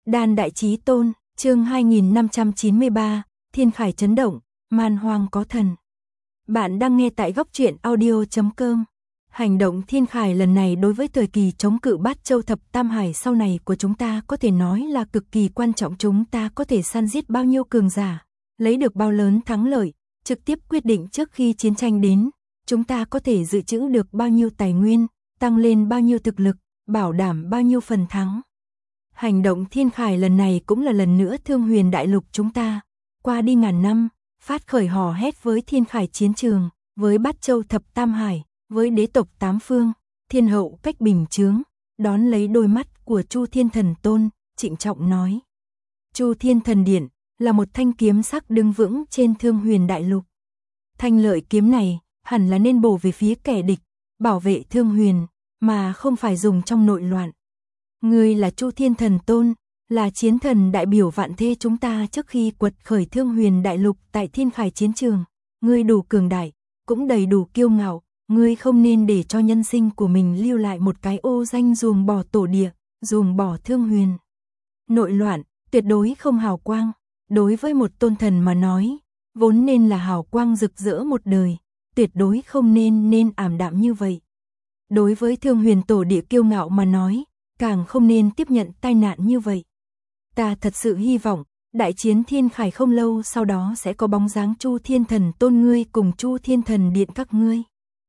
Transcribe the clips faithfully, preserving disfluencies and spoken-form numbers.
Đan Đại Chí Tôn, chương hai nghìn năm trăm chín mươi ba, Thiên Khải chấn động, man hoang có thần. Bạn đang nghe tại góc truyện audio chấm com. Hành động Thiên Khải lần này đối với thời kỳ chống cự Bát Châu Thập Tam Hải sau này của chúng ta có thể nói là cực kỳ quan trọng. Chúng ta có thể săn giết bao nhiêu cường giả, lấy được bao lớn thắng lợi, trực tiếp quyết định trước khi chiến tranh đến, chúng ta có thể dự trữ được bao nhiêu tài nguyên, tăng lên bao nhiêu thực lực, bảo đảm bao nhiêu phần thắng. Hành động Thiên Khải lần này cũng là lần nữa Thương Huyền Đại Lục chúng ta, qua đi ngàn năm, phát khởi hò hét với Thiên Khải chiến trường, với Bát Châu Thập Tam Hải, với đế tộc tám phương, Thiên Hậu cách bình chướng, đón lấy đôi mắt của Chu Thiên Thần Tôn, trịnh trọng nói. Chu Thiên Thần Điện là một thanh kiếm sắc đứng vững trên Thương Huyền Đại Lục. Thanh lợi kiếm này hẳn là nên bổ về phía kẻ địch, bảo vệ Thương Huyền, mà không phải dùng trong nội loạn. Ngươi là Chu Thiên Thần Tôn, là chiến thần đại biểu vạn thế chúng ta trước khi quật khởi Thương Huyền Đại Lục tại Thiên Khải chiến trường. Ngươi đủ cường đại, cũng đầy đủ kiêu ngạo, ngươi không nên để cho nhân sinh của mình lưu lại một cái ô danh ruồng bỏ tổ địa, ruồng bỏ Thương Huyền. Nội loạn, tuyệt đối không hào quang, đối với một tôn thần mà nói, vốn nên là hào quang rực rỡ một đời, tuyệt đối không nên nên ảm đạm như vậy. Đối với Thương Huyền tổ địa kiêu ngạo mà nói, càng không nên tiếp nhận tai nạn như vậy. Ta thật sự hy vọng, đại chiến Thiên Khải không lâu sau đó sẽ có bóng dáng Chu Thiên Thần Tôn ngươi cùng Chu Thiên Thần Điện các ngươi.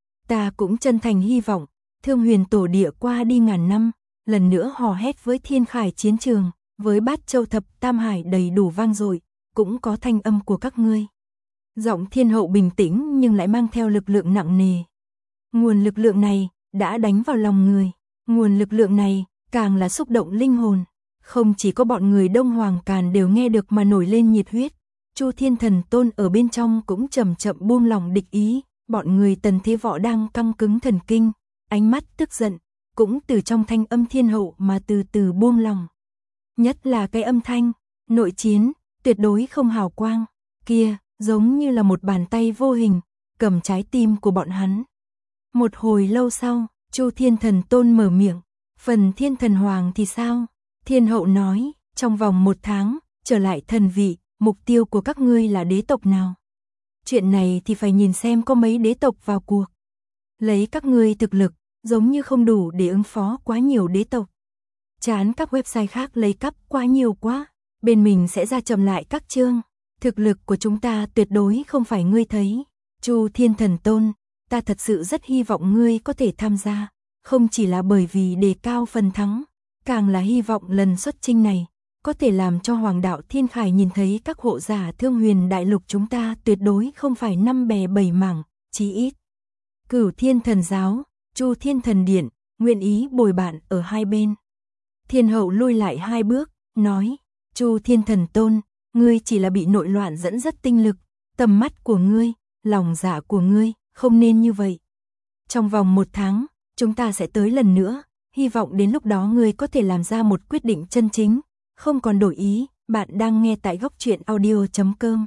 Ta cũng chân thành hy vọng, Thương Huyền tổ địa qua đi ngàn năm, lần nữa hò hét với Thiên Khải chiến trường, với Bát Châu Thập Tam Hải đầy đủ vang dội, cũng có thanh âm của các ngươi. Giọng Thiên Hậu bình tĩnh nhưng lại mang theo lực lượng nặng nề. Nguồn lực lượng này đã đánh vào lòng người, nguồn lực lượng này càng là xúc động linh hồn, không chỉ có bọn người Đông Hoàng Càn đều nghe được mà nổi lên nhiệt huyết, Chu Thiên Thần Tôn ở bên trong cũng chậm chậm buông lòng địch ý, bọn người Tần Thế Võ đang căng cứng thần kinh, ánh mắt tức giận, cũng từ trong thanh âm Thiên Hậu mà từ từ buông lòng. Nhất là cái âm thanh, nội chiến, tuyệt đối không hào quang, kia, giống như là một bàn tay vô hình, cầm trái tim của bọn hắn. Một hồi lâu sau, Chu Thiên Thần Tôn mở miệng, phần Thiên Thần Hoàng thì sao? Thiên Hậu nói, trong vòng một tháng, trở lại thần vị, mục tiêu của các ngươi là đế tộc nào? Chuyện này thì phải nhìn xem có mấy đế tộc vào cuộc. Lấy các ngươi thực lực, giống như không đủ để ứng phó quá nhiều đế tộc. Chán các website khác lấy cắp quá nhiều quá, bên mình sẽ ra chậm lại các chương. Thực lực của chúng ta tuyệt đối không phải ngươi thấy. Chu Thiên Thần Tôn, ta thật sự rất hy vọng ngươi có thể tham gia, không chỉ là bởi vì đề cao phần thắng, càng là hy vọng lần xuất chinh này có thể làm cho Hoàng đạo Thiên Khải nhìn thấy các hộ giả Thương Huyền Đại Lục chúng ta tuyệt đối không phải năm bè bảy mảng, chí ít. Cửu Thiên Thần Giáo, Chu Thiên Thần Điện, nguyện ý bồi bạn ở hai bên. Thiên Hậu lui lại hai bước, nói, Chu Thiên Thần Tôn, ngươi chỉ là bị nội loạn dẫn dắt tinh lực, tầm mắt của ngươi, lòng dạ của ngươi, không nên như vậy. Trong vòng một tháng, chúng ta sẽ tới lần nữa, hy vọng đến lúc đó ngươi có thể làm ra một quyết định chân chính, không còn đổi ý. Bạn đang nghe tại góc truyện audio chấm com.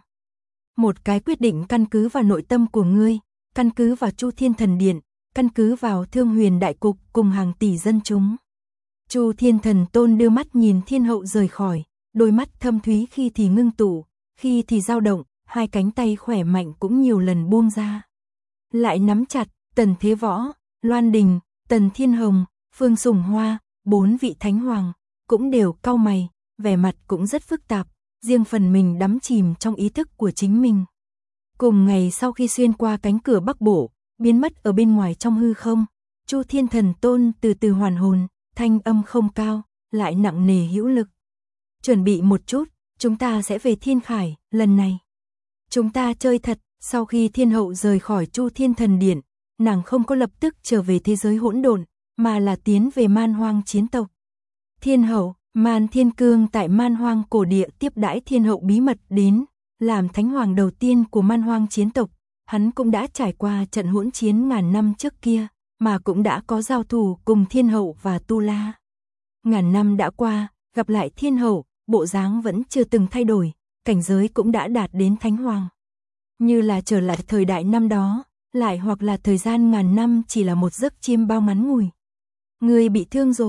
Một cái quyết định căn cứ vào nội tâm của ngươi, căn cứ vào Chu Thiên Thần Điện, căn cứ vào Thương Huyền Đại Cục cùng hàng tỷ dân chúng. Chu Thiên Thần Tôn đưa mắt nhìn Thiên Hậu rời khỏi, đôi mắt thâm thúy khi thì ngưng tụ, khi thì dao động, hai cánh tay khỏe mạnh cũng nhiều lần buông ra. Lại nắm chặt, Tần Thế Võ, Loan Đình, Tần Thiên Hồng, Phương Sùng Hoa, bốn vị thánh hoàng, cũng đều cau mày, vẻ mặt cũng rất phức tạp, riêng phần mình đắm chìm trong ý thức của chính mình. Cùng ngày sau khi xuyên qua cánh cửa Bắc Bộ, biến mất ở bên ngoài trong hư không, Chu Thiên Thần Tôn từ từ hoàn hồn, thanh âm không cao, lại nặng nề hữu lực. Chuẩn bị một chút, chúng ta sẽ về Thiên Khải, lần này. Chúng ta chơi thật. Sau khi Thiên Hậu rời khỏi Chu Thiên Thần Điện, nàng không có lập tức trở về thế giới hỗn độn, mà là tiến về Man Hoang chiến tộc. Thiên Hậu, Man Thiên Cương tại Man Hoang cổ địa tiếp đãi Thiên Hậu bí mật đến, làm thánh hoàng đầu tiên của Man Hoang chiến tộc, hắn cũng đã trải qua trận hỗn chiến ngàn năm trước kia, mà cũng đã có giao thủ cùng Thiên Hậu và Tu La. Ngàn năm đã qua, gặp lại Thiên Hậu, bộ dáng vẫn chưa từng thay đổi, cảnh giới cũng đã đạt đến thánh hoàng. Như là trở lại thời đại năm đó, lại hoặc là thời gian ngàn năm chỉ là một giấc chiêm bao ngắn ngủi. Ngươi bị thương rồi,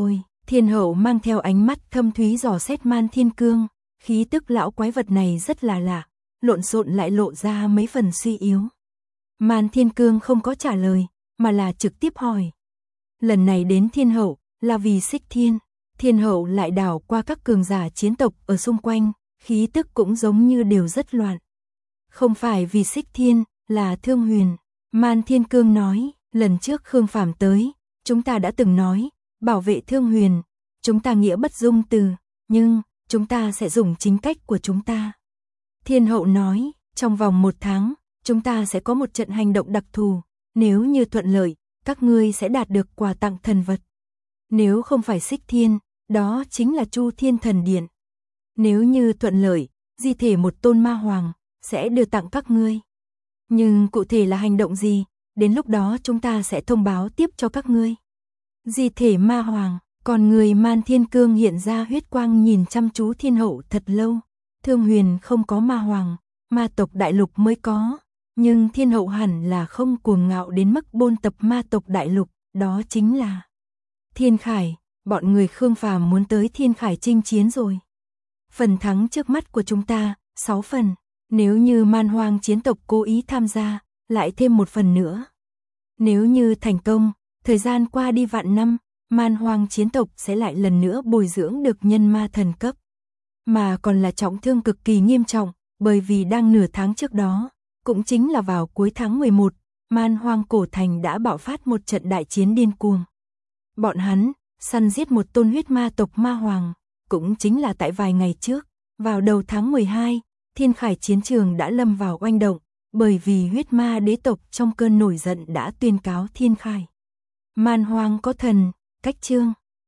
Thiên hậu mang theo ánh mắt thâm thúy dò xét Man Thiên Cương, khí tức lão quái vật này rất là lạ, lộn xộn lại lộ ra mấy phần suy yếu. Man Thiên Cương không có trả lời, mà là trực tiếp hỏi. Lần này đến Thiên hậu, là vì Xích Thiên. Thiên hậu lại đảo qua các cường giả chiến tộc ở xung quanh, khí tức cũng giống như đều rất loạn. Không phải vì Xích Thiên, là Thương Huyền. Man Thiên Cương nói, lần trước Khương Phàm tới, chúng ta đã từng nói, bảo vệ Thương Huyền, chúng ta nghĩa bất dung từ, nhưng, chúng ta sẽ dùng chính cách của chúng ta. Thiên hậu nói, trong vòng một tháng, chúng ta sẽ có một trận hành động đặc thù, nếu như thuận lợi, các ngươi sẽ đạt được quà tặng thần vật. Nếu không phải Xích Thiên, đó chính là Chu Thiên Thần Điện. Nếu như thuận lợi, di thể một tôn ma hoàng, sẽ đưa tặng các ngươi. Nhưng cụ thể là hành động gì, đến lúc đó chúng ta sẽ thông báo tiếp cho các ngươi. Di thể ma hoàng, còn người Man Thiên Cương hiện ra huyết quang nhìn chăm chú Thiên hậu thật lâu. Thương Huyền không có ma hoàng, ma tộc đại lục mới có. Nhưng Thiên hậu hẳn là không cuồng ngạo đến mức bôn tập ma tộc đại lục, đó chính là Thiên Khải. Bọn người Khương Phàm muốn tới Thiên Khải chinh chiến rồi. Phần thắng trước mắt của chúng ta, sáu phần. Nếu như man hoang chiến tộc cố ý tham gia, lại thêm một phần nữa. Nếu như thành công, thời gian qua đi vạn năm, man hoang chiến tộc sẽ lại lần nữa bồi dưỡng được nhân ma thần cấp. Mà còn là trọng thương cực kỳ nghiêm trọng, bởi vì đang nửa tháng trước đó, cũng chính là vào cuối tháng mười một, man hoang cổ thành đã bạo phát một trận đại chiến điên cuồng. Bọn hắn săn giết một tôn huyết ma tộc ma hoàng, cũng chính là tại vài ngày trước, vào đầu tháng mười hai, Thiên Khải chiến trường đã lâm vào oanh động, bởi vì huyết ma đế tộc trong cơn nổi giận đã tuyên cáo Thiên Khải. Man hoang có thần, cách chương.